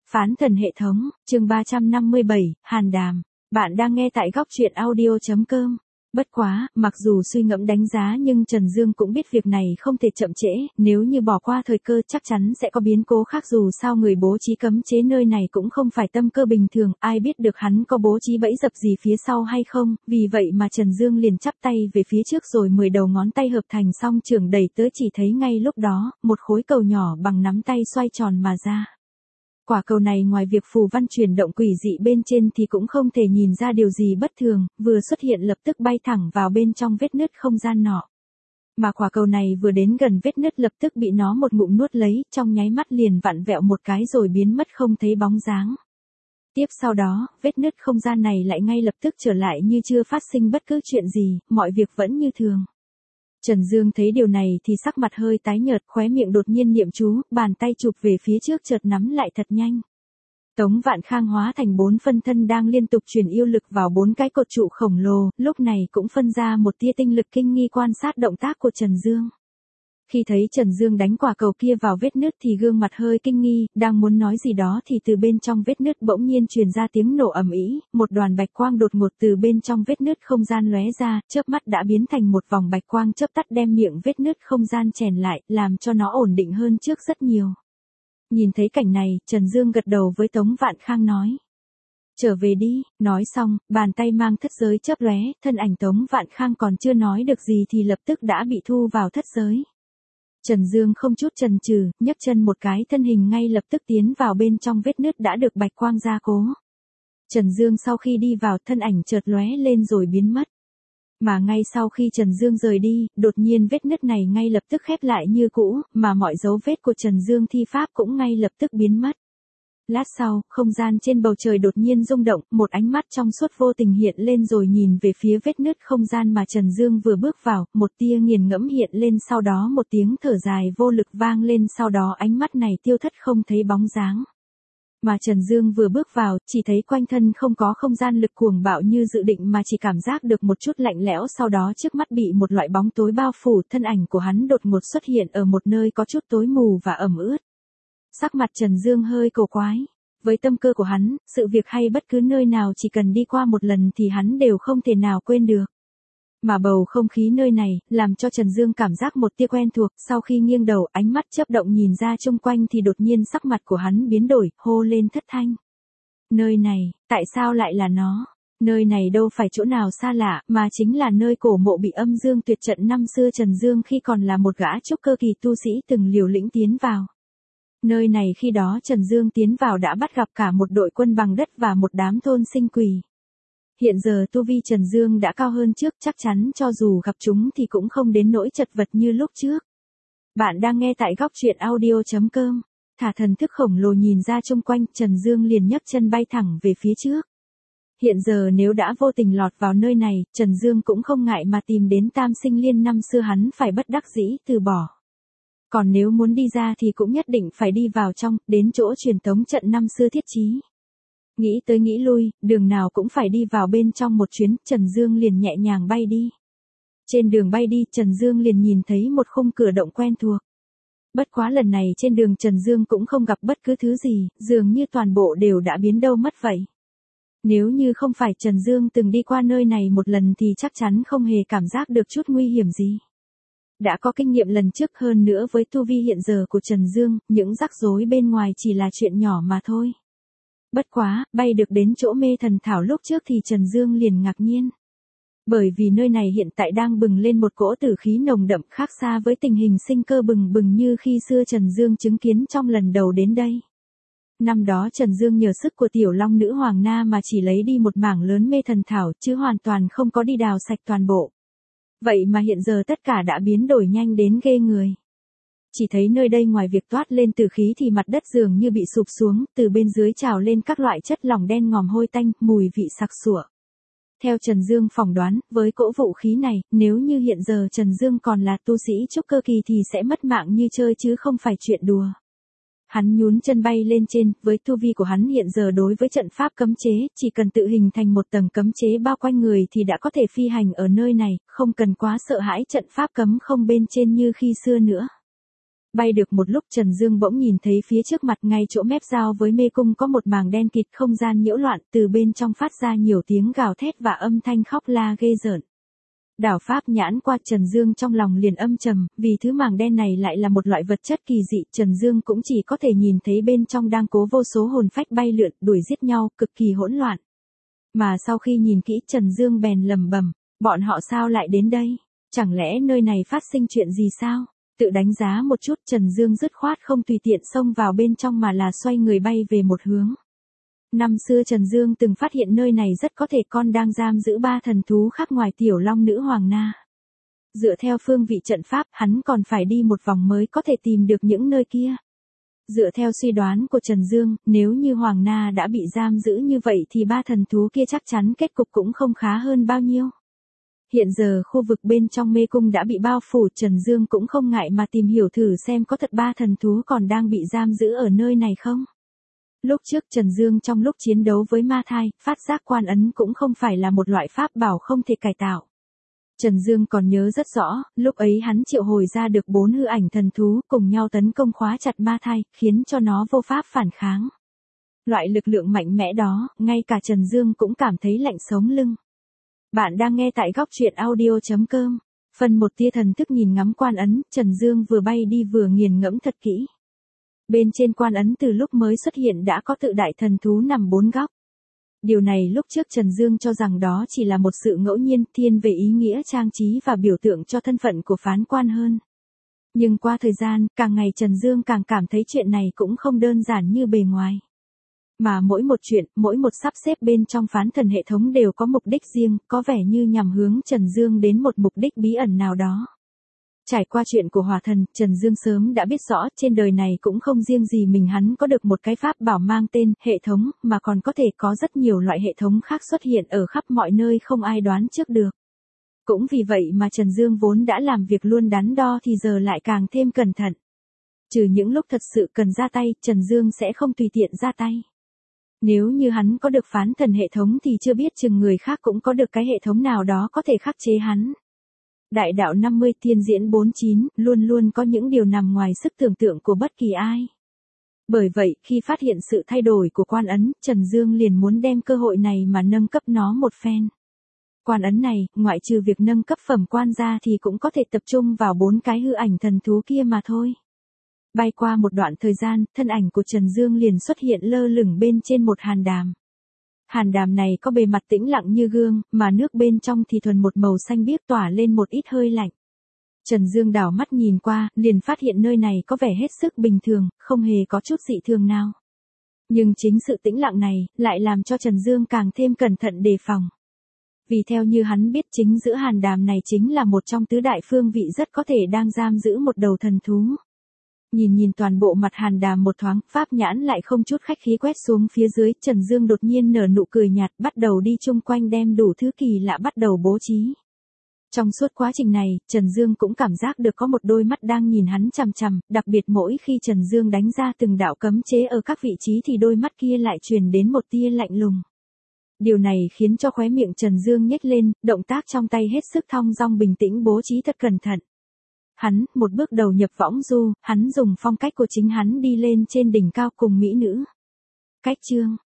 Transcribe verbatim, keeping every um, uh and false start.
Phán thần hệ thống, chương ba trăm năm mươi bảy, Hàn Đàm. Bạn đang nghe tại góc truyện audio chấm com. Bất quá, mặc dù suy ngẫm đánh giá nhưng Trần Dương cũng biết việc này không thể chậm trễ, nếu như bỏ qua thời cơ chắc chắn sẽ có biến cố khác, dù sao người bố trí cấm chế nơi này cũng không phải tâm cơ bình thường, ai biết được hắn có bố trí bẫy dập gì phía sau hay không, vì vậy mà Trần Dương liền chắp tay về phía trước rồi mười đầu ngón tay hợp thành song trưởng đẩy tới, chỉ thấy ngay lúc đó, một khối cầu nhỏ bằng nắm tay xoay tròn mà ra. Quả cầu này ngoài việc phù văn chuyển động quỷ dị bên trên thì cũng không thể nhìn ra điều gì bất thường, vừa xuất hiện lập tức bay thẳng vào bên trong vết nứt không gian nọ. Mà quả cầu này vừa đến gần vết nứt lập tức bị nó một ngụm nuốt lấy, trong nháy mắt liền vặn vẹo một cái rồi biến mất không thấy bóng dáng. Tiếp sau đó, vết nứt không gian này lại ngay lập tức trở lại như chưa phát sinh bất cứ chuyện gì, mọi việc vẫn như thường. Trần Dương thấy điều này thì sắc mặt hơi tái nhợt, khóe miệng đột nhiên niệm chú, bàn tay chụp về phía trước chợt nắm lại thật nhanh. Tống Vạn Khang hóa thành bốn phân thân đang liên tục truyền yêu lực vào bốn cái cột trụ khổng lồ, lúc này cũng phân ra một tia tinh lực kinh nghi quan sát động tác của Trần Dương. Khi thấy Trần Dương đánh quả cầu kia vào vết nứt thì gương mặt hơi kinh nghi, đang muốn nói gì đó thì từ bên trong vết nứt bỗng nhiên truyền ra tiếng nổ ầm ĩ, một đoàn bạch quang đột ngột từ bên trong vết nứt không gian lóe ra, chớp mắt đã biến thành một vòng bạch quang chớp tắt đem miệng vết nứt không gian chèn lại, làm cho nó ổn định hơn trước rất nhiều. Nhìn thấy cảnh này, Trần Dương gật đầu với Tống Vạn Khang nói: "Trở về đi." Nói xong, bàn tay mang thất giới chớp lóe, thân ảnh Tống Vạn Khang còn chưa nói được gì thì lập tức đã bị thu vào thất giới. Trần Dương không chút chần chừ, nhấc chân một cái, thân hình ngay lập tức tiến vào bên trong vết nứt đã được bạch quang gia cố. Trần Dương sau khi đi vào, thân ảnh chợt lóe lên rồi biến mất. Mà ngay sau khi Trần Dương rời đi, đột nhiên vết nứt này ngay lập tức khép lại như cũ, mà mọi dấu vết của Trần Dương thi pháp cũng ngay lập tức biến mất. Lát sau, không gian trên bầu trời đột nhiên rung động, một ánh mắt trong suốt vô tình hiện lên rồi nhìn về phía vết nứt không gian mà Trần Dương vừa bước vào, một tia nghiền ngẫm hiện lên, sau đó một tiếng thở dài vô lực vang lên, sau đó ánh mắt này tiêu thất không thấy bóng dáng. Mà Trần Dương vừa bước vào, chỉ thấy quanh thân không có không gian lực cuồng bạo như dự định mà chỉ cảm giác được một chút lạnh lẽo, sau đó trước mắt bị một loại bóng tối bao phủ, thân ảnh của hắn đột ngột xuất hiện ở một nơi có chút tối mù và ẩm ướt. Sắc mặt Trần Dương hơi cổ quái. Với tâm cơ của hắn, sự việc hay bất cứ nơi nào chỉ cần đi qua một lần thì hắn đều không thể nào quên được. Mà bầu không khí nơi này, làm cho Trần Dương cảm giác một tia quen thuộc, sau khi nghiêng đầu, ánh mắt chớp động nhìn ra chung quanh thì đột nhiên sắc mặt của hắn biến đổi, hô lên thất thanh: "Nơi này, tại sao lại là nó? Nơi này đâu phải chỗ nào xa lạ, mà chính là nơi cổ mộ bị âm dương tuyệt trận năm xưa Trần Dương khi còn là một gã trúc cơ kỳ tu sĩ từng liều lĩnh tiến vào. Nơi này khi đó Trần Dương tiến vào đã bắt gặp cả một đội quân bằng đất và một đám thôn sinh quỷ. Hiện giờ tu vi Trần Dương đã cao hơn trước, chắc chắn cho dù gặp chúng thì cũng không đến nỗi chật vật như lúc trước." Bạn đang nghe tại góc truyện audio chấm com. Thả thần thức khổng lồ nhìn ra chung quanh, Trần Dương liền nhấc chân bay thẳng về phía trước. Hiện giờ nếu đã vô tình lọt vào nơi này, Trần Dương cũng không ngại mà tìm đến Tam Sinh Liên năm xưa hắn phải bất đắc dĩ từ bỏ. Còn nếu muốn đi ra thì cũng nhất định phải đi vào trong, đến chỗ truyền tống trận năm xưa thiết trí. Nghĩ tới nghĩ lui, đường nào cũng phải đi vào bên trong một chuyến, Trần Dương liền nhẹ nhàng bay đi. Trên đường bay đi, Trần Dương liền nhìn thấy một khung cửa động quen thuộc. Bất quá lần này trên đường Trần Dương cũng không gặp bất cứ thứ gì, dường như toàn bộ đều đã biến đâu mất vậy. Nếu như không phải Trần Dương từng đi qua nơi này một lần thì chắc chắn không hề cảm giác được chút nguy hiểm gì. Đã có kinh nghiệm lần trước, hơn nữa với tu vi hiện giờ của Trần Dương, những rắc rối bên ngoài chỉ là chuyện nhỏ mà thôi. Bất quá, bay được đến chỗ mê thần thảo lúc trước thì Trần Dương liền ngạc nhiên. Bởi vì nơi này hiện tại đang bừng lên một cỗ tử khí nồng đậm, khác xa với tình hình sinh cơ bừng bừng như khi xưa Trần Dương chứng kiến trong lần đầu đến đây. Năm đó Trần Dương nhờ sức của tiểu long nữ Hoàng Na mà chỉ lấy đi một mảng lớn mê thần thảo chứ hoàn toàn không có đi đào sạch toàn bộ. Vậy mà hiện giờ tất cả đã biến đổi nhanh đến ghê người. Chỉ thấy nơi đây ngoài việc toát lên tử khí thì mặt đất dường như bị sụp xuống, từ bên dưới trào lên các loại chất lỏng đen ngòm hôi tanh, mùi vị sặc sụa. Theo Trần Dương phỏng đoán, với cỗ vũ khí này, nếu như hiện giờ Trần Dương còn là tu sĩ trúc cơ kỳ thì sẽ mất mạng như chơi chứ không phải chuyện đùa. Hắn nhún chân bay lên trên, với tu vi của hắn hiện giờ đối với trận pháp cấm chế, chỉ cần tự hình thành một tầng cấm chế bao quanh người thì đã có thể phi hành ở nơi này, không cần quá sợ hãi trận pháp cấm không bên trên như khi xưa nữa. Bay được một lúc Trần Dương bỗng nhìn thấy phía trước mặt ngay chỗ mép giao với mê cung có một màng đen kịt, không gian nhiễu loạn, từ bên trong phát ra nhiều tiếng gào thét và âm thanh khóc la ghê rợn. Đảo pháp nhãn qua, Trần Dương trong lòng liền âm trầm, vì thứ màng đen này lại là một loại vật chất kỳ dị, Trần Dương cũng chỉ có thể nhìn thấy bên trong đang cố vô số hồn phách bay lượn, đuổi giết nhau, cực kỳ hỗn loạn. Mà sau khi nhìn kỹ, Trần Dương bèn lẩm bẩm, bọn họ sao lại đến đây? Chẳng lẽ nơi này phát sinh chuyện gì sao? Tự đánh giá một chút, Trần Dương dứt khoát không tùy tiện xông vào bên trong mà là xoay người bay về một hướng. Năm xưa Trần Dương từng phát hiện nơi này rất có thể con đang giam giữ ba thần thú khác ngoài tiểu long nữ Hoàng Na. Dựa theo phương vị trận pháp, hắn còn phải đi một vòng mới có thể tìm được những nơi kia. Dựa theo suy đoán của Trần Dương, nếu như Hoàng Na đã bị giam giữ như vậy thì ba thần thú kia chắc chắn kết cục cũng không khá hơn bao nhiêu. Hiện giờ khu vực bên trong mê cung đã bị bao phủ, Trần Dương cũng không ngại mà tìm hiểu thử xem có thật ba thần thú còn đang bị giam giữ ở nơi này không. Lúc trước Trần Dương trong lúc chiến đấu với ma thai, phát giác quan ấn cũng không phải là một loại pháp bảo không thể cải tạo. Trần Dương còn nhớ rất rõ, lúc ấy hắn triệu hồi ra được bốn hư ảnh thần thú cùng nhau tấn công khóa chặt ma thai, khiến cho nó vô pháp phản kháng. Loại lực lượng mạnh mẽ đó, ngay cả Trần Dương cũng cảm thấy lạnh sống lưng. Bạn đang nghe tại góc truyện audio chấm com. Phần một tia thần thức nhìn ngắm quan ấn, Trần Dương vừa bay đi vừa nghiền ngẫm thật kỹ. Bên trên quan ấn từ lúc mới xuất hiện đã có tự đại thần thú nằm bốn góc. Điều này lúc trước Trần Dương cho rằng đó chỉ là một sự ngẫu nhiên, thiên về ý nghĩa trang trí và biểu tượng cho thân phận của phán quan hơn. Nhưng qua thời gian, càng ngày Trần Dương càng cảm thấy chuyện này cũng không đơn giản như bề ngoài. Mà mỗi một chuyện, mỗi một sắp xếp bên trong phán thần hệ thống đều có mục đích riêng, có vẻ như nhằm hướng Trần Dương đến một mục đích bí ẩn nào đó. Trải qua chuyện của Hỏa Thần, Trần Dương sớm đã biết rõ trên đời này cũng không riêng gì mình hắn có được một cái pháp bảo mang tên hệ thống, mà còn có thể có rất nhiều loại hệ thống khác xuất hiện ở khắp mọi nơi không ai đoán trước được. Cũng vì vậy mà Trần Dương vốn đã làm việc luôn đắn đo thì giờ lại càng thêm cẩn thận. Trừ những lúc thật sự cần ra tay, Trần Dương sẽ không tùy tiện ra tay. Nếu như hắn có được phán thần hệ thống thì chưa biết chừng người khác cũng có được cái hệ thống nào đó có thể khắc chế hắn. Đại đạo năm mươi thiên diễn bốn mươi chín, luôn luôn có những điều nằm ngoài sức tưởng tượng của bất kỳ ai. Bởi vậy, khi phát hiện sự thay đổi của quan ấn, Trần Dương liền muốn đem cơ hội này mà nâng cấp nó một phen. Quan ấn này, ngoại trừ việc nâng cấp phẩm quan ra thì cũng có thể tập trung vào bốn cái hư ảnh thần thú kia mà thôi. Bay qua một đoạn thời gian, thân ảnh của Trần Dương liền xuất hiện lơ lửng bên trên một hàn đàm. Hàn đàm này có bề mặt tĩnh lặng như gương, mà nước bên trong thì thuần một màu xanh biếc tỏa lên một ít hơi lạnh. Trần Dương đảo mắt nhìn qua, liền phát hiện nơi này có vẻ hết sức bình thường, không hề có chút dị thường nào. Nhưng chính sự tĩnh lặng này, lại làm cho Trần Dương càng thêm cẩn thận đề phòng. Vì theo như hắn biết chính giữa hàn đàm này chính là một trong tứ đại phương vị rất có thể đang giam giữ một đầu thần thú. Nhìn nhìn toàn bộ mặt hàn đàm một thoáng, pháp nhãn lại không chút khách khí quét xuống phía dưới, Trần Dương đột nhiên nở nụ cười nhạt, bắt đầu đi chung quanh đem đủ thứ kỳ lạ bắt đầu bố trí. Trong suốt quá trình này, Trần Dương cũng cảm giác được có một đôi mắt đang nhìn hắn chằm chằm, đặc biệt mỗi khi Trần Dương đánh ra từng đạo cấm chế ở các vị trí thì đôi mắt kia lại truyền đến một tia lạnh lùng. Điều này khiến cho khóe miệng Trần Dương nhếch lên, động tác trong tay hết sức thong dong bình tĩnh bố trí thật cẩn thận. Hắn, một bước đầu nhập võng du, hắn dùng phong cách của chính hắn đi lên trên đỉnh cao cùng mỹ nữ. Cách chương,